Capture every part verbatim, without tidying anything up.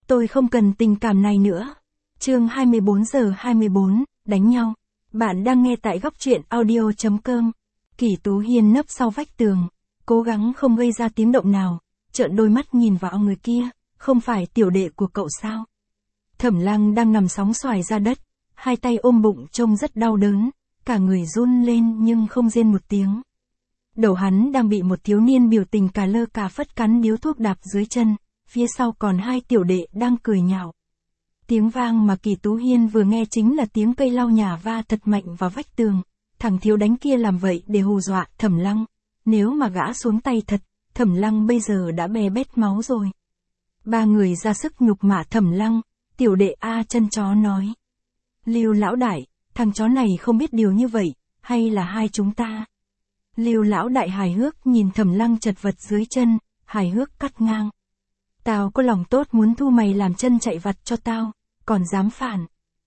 Tôi không cần tình cảm này nữa. Chương hai mươi bốn giờ hai mươi bốn, đánh nhau. Bạn đang nghe tại góc truyện audio chấm com. Kỷ Tú Hiên nấp sau vách tường, cố gắng không gây ra tiếng động nào, trợn đôi mắt nhìn vào người kia, không phải tiểu đệ của cậu sao? Thẩm Lăng đang nằm sóng xoài ra đất, hai tay ôm bụng trông rất đau đớn, cả người run lên nhưng không rên một tiếng. Đầu hắn đang bị một thiếu niên biểu tình cà lơ cà phất cắn điếu thuốc đạp dưới chân, phía sau còn hai tiểu đệ đang cười nhạo. Tiếng vang mà Kỷ Tú Hiên vừa nghe chính là tiếng cây lau nhà va thật mạnh vào vách tường. Thằng thiếu đánh kia làm vậy để hù dọa Thẩm Lăng. Nếu mà gã xuống tay thật, Thẩm Lăng bây giờ đã bè bét máu rồi. Ba người ra sức nhục mạ Thẩm Lăng, tiểu đệ A chân chó nói. Lưu lão đại, thằng chó này không biết điều như vậy, hay là hai chúng ta? Lưu lão đại hài hước nhìn Thẩm Lăng chật vật dưới chân, hài hước cắt ngang. Tao có lòng tốt muốn thu mày làm chân chạy vặt cho tao, còn dám phản.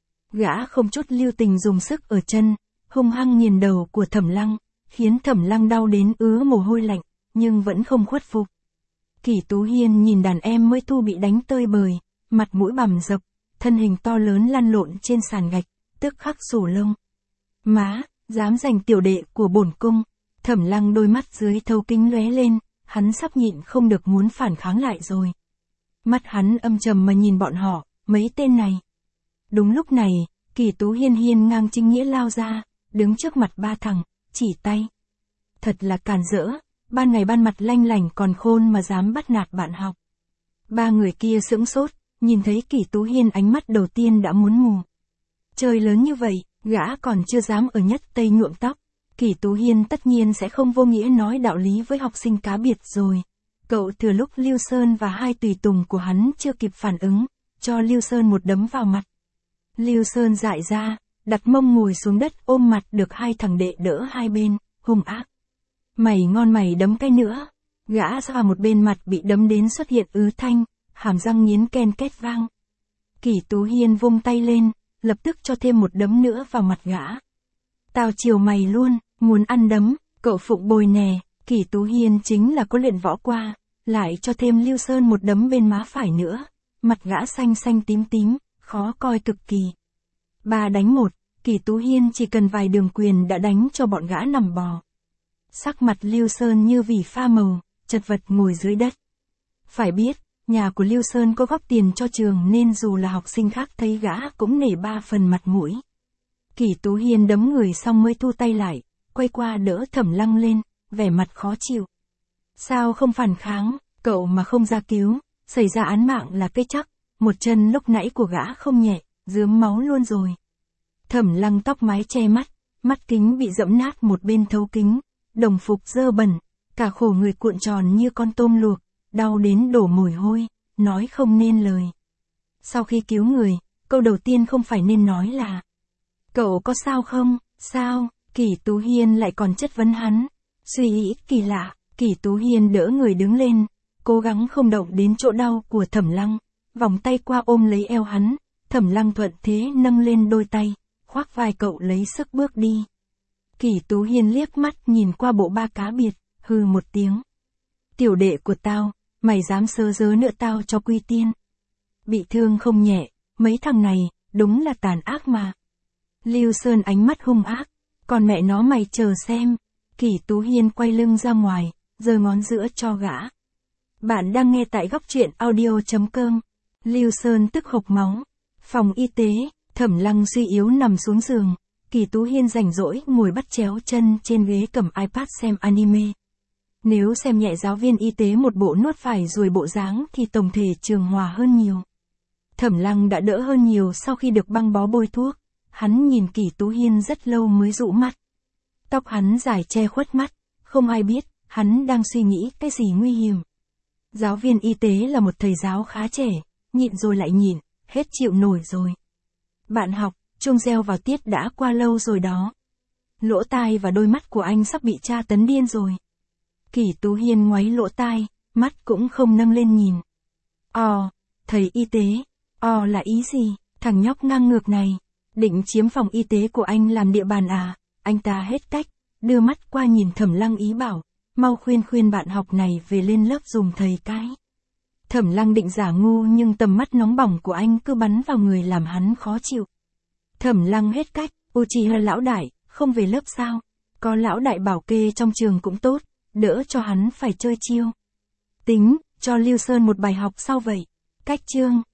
Gã không chút lưu tình dùng sức ở chân, hung hăng nghiền đầu của Thẩm Lăng, khiến Thẩm Lăng đau đến ứa mồ hôi lạnh, nhưng vẫn không khuất phục. Kỷ Tú Hiên nhìn đàn em mới thu bị đánh tơi bời, mặt mũi bằm dập, thân hình to lớn lăn lộn trên sàn gạch, tức khắc sổ lông. Má, dám giành tiểu đệ của bổn cung. Thẩm Lăng đôi mắt dưới thấu kính lóe lên, hắn sắp nhịn không được muốn phản kháng lại rồi. Mắt hắn âm trầm mà nhìn bọn họ, mấy tên này. Đúng lúc này, Kỷ Tú Hiên hiên ngang chính nghĩa lao ra, đứng trước mặt ba thằng, chỉ tay. Thật là càn rỡ, ban ngày ban mặt lanh lảnh còn khôn mà dám bắt nạt bạn học. Ba người kia sững sốt, nhìn thấy Kỷ Tú Hiên ánh mắt đầu tiên đã muốn mù. Trời lớn như vậy, gã còn chưa dám ở nhất tây nhuộm tóc. Kỷ Tú Hiên tất nhiên sẽ không vô nghĩa nói đạo lý với học sinh cá biệt rồi. Cậu thừa lúc Lưu Sơn và hai tùy tùng của hắn chưa kịp phản ứng, cho Lưu Sơn một đấm vào mặt. Lưu Sơn dại ra, đặt mông ngồi xuống đất ôm mặt được hai thằng đệ đỡ hai bên, hung ác. Mày ngon mày đấm cái nữa. Gã ra một bên mặt bị đấm đến xuất hiện ứ thanh, hàm răng nghiến ken két vang. Kỷ Tú Hiên vung tay lên, lập tức cho thêm một đấm nữa vào mặt gã. Tao chiều mày luôn, muốn ăn đấm, cậu phụng bồi nè. Kỷ Tú Hiên chính là có luyện võ qua, lại cho thêm Lưu Sơn một đấm bên má phải nữa. Mặt gã xanh xanh tím tím, khó coi cực kỳ. Ba đánh một, Kỷ Tú Hiên chỉ cần vài đường quyền đã đánh cho bọn gã nằm bò. Sắc mặt Lưu Sơn như vì pha màu, chật vật ngồi dưới đất. Phải biết, nhà của Lưu Sơn có góp tiền cho trường nên dù là học sinh khác thấy gã cũng nể ba phần mặt mũi. Kỷ Tú Hiên đấm người xong mới thu tay lại, quay qua đỡ Thẩm Lăng lên, vẻ mặt khó chịu. Sao không phản kháng, cậu mà không ra cứu, xảy ra án mạng là cái chắc, một chân lúc nãy của gã không nhẹ, rướm máu luôn rồi. Thẩm Lăng tóc mái che mắt, mắt kính bị dẫm nát một bên thấu kính, đồng phục dơ bẩn, cả khổ người cuộn tròn như con tôm luộc, đau đến đổ mồ hôi, nói không nên lời. Sau khi cứu người, câu đầu tiên không phải nên nói là cậu có sao không, sao? Kỷ Tú Hiên lại còn chất vấn hắn. Suy nghĩ kỳ lạ, Kỷ Tú Hiên đỡ người đứng lên, cố gắng không động đến chỗ đau của Thẩm Lăng, vòng tay qua ôm lấy eo hắn, Thẩm Lăng thuận thế nâng lên đôi tay, khoác vai cậu lấy sức bước đi. Kỷ Tú Hiên liếc mắt nhìn qua bộ ba cá biệt, hừ một tiếng. Tiểu đệ của tao, mày dám sơ dớ nữa tao cho quy tiên. Bị thương không nhẹ, mấy thằng này, đúng là tàn ác mà. Lưu Sơn ánh mắt hung ác, còn mẹ nó mày chờ xem. Kỷ Tú Hiên quay lưng ra ngoài, giơ ngón giữa cho gã. Bạn đang nghe tại góc truyện audio chấm com. Lưu Sơn tức hộc máu. Phòng y tế, Thẩm Lăng suy yếu nằm xuống giường. Kỷ Tú Hiên rảnh rỗi ngồi bắt chéo chân trên ghế cầm iPad xem anime. Nếu xem nhẹ giáo viên y tế một bộ nuốt phải rồi bộ dáng thì tổng thể trường hòa hơn nhiều. Thẩm Lăng đã đỡ hơn nhiều sau khi được băng bó bôi thuốc. Hắn nhìn Kỷ Tú Hiên rất lâu mới dụ mắt. Tóc hắn dài che khuất mắt, không ai biết, hắn đang suy nghĩ cái gì nguy hiểm. Giáo viên y tế là một thầy giáo khá trẻ, nhịn rồi lại nhịn, hết chịu nổi rồi. Bạn học, chuông reo vào tiết đã qua lâu rồi đó. Lỗ tai và đôi mắt của anh sắp bị tra tấn điên rồi. Kỷ Tú Hiên ngoáy lỗ tai, mắt cũng không nâng lên nhìn. Ồ, thầy y tế, ồ là ý gì, thằng nhóc ngang ngược này, định chiếm phòng y tế của anh làm địa bàn à? Anh ta hết cách, đưa mắt qua nhìn Thẩm Lăng ý bảo, mau khuyên khuyên bạn học này về lên lớp dùng thầy cái. Thẩm Lăng định giả ngu nhưng tầm mắt nóng bỏng của anh cứ bắn vào người làm hắn khó chịu. Thẩm Lăng hết cách, Uchiha lão đại, không về lớp sao? Có lão đại bảo kê trong trường cũng tốt, đỡ cho hắn phải chơi chiêu. Tính, cho Lưu Sơn một bài học sau vậy. Cách chương.